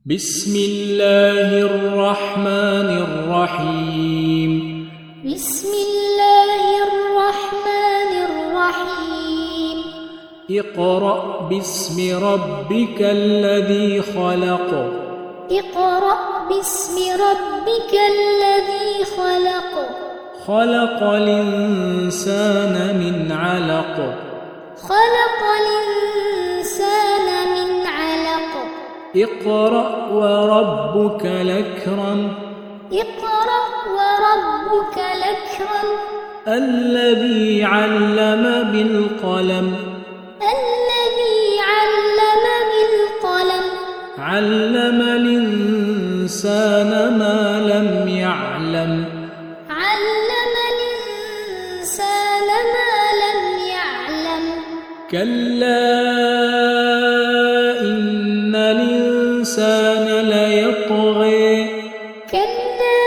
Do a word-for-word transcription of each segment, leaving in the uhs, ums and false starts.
بسم الله الرحمن الرحيم بسم الله الرحمن الرحيم اقرأ باسم ربك الذي خلق اقرأ باسم ربك الذي خلق خلق الإنسان من علق خلق الإنسان من علق اقرأ وربك الأكرم اقرأ وربك الأكرم الذي علم بالقلم الذي علم بالقلم علم الإنسان ما لم يعلم علم الإنسان ما لم يعلم كلا إن الإنسان ليطغى كلا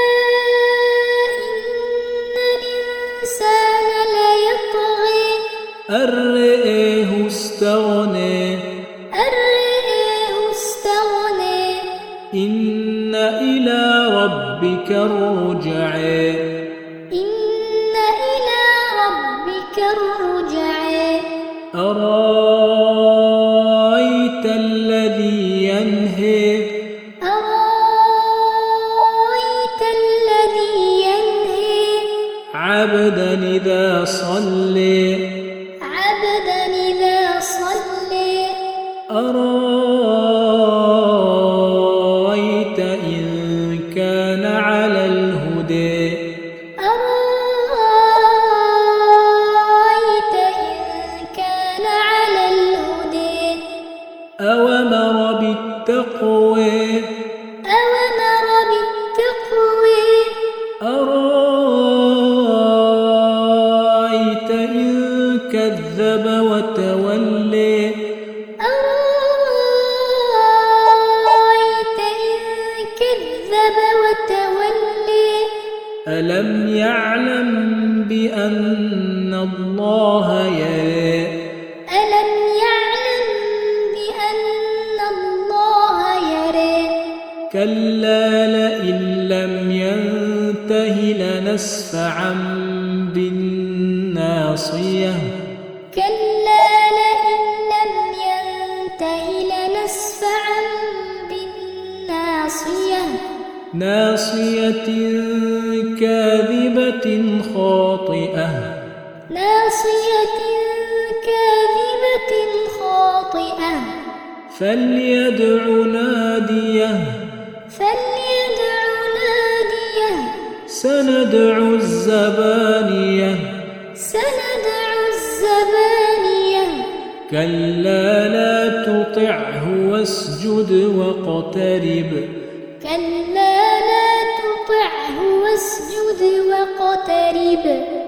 إن الإنسان ليطغى أن رآه استغنى أن رآه استغنى إن إلى ربك الرجعى إن إلى ربك الرجعى أرأيت الذي ينهى أرأيت الذي ينهي عبدا إذا صلى عبدا إذا صلى أرأيت إن كان على الهدى أرأيت إن كان على الهدى أومر بالتقوى أومر بالتقوى أرأيت إن كذب وتولى أرأيت إن كذب وتولى ألم يعلم بأن الله يرى ألم يعلم بأن الله يرى كلا لئن لم ينته لنسفعا بالناصية كلا لئن لم ينته لنسفعا بالناصية ناصية كاذبة خاطئة ناصية كاذبة خاطئة فليدع ناديه فليدع ناديه سندع الزبانية سندع الزبانية كلا لا تطعه واسجد واقترب كلا لا تطعه واسجد واقترب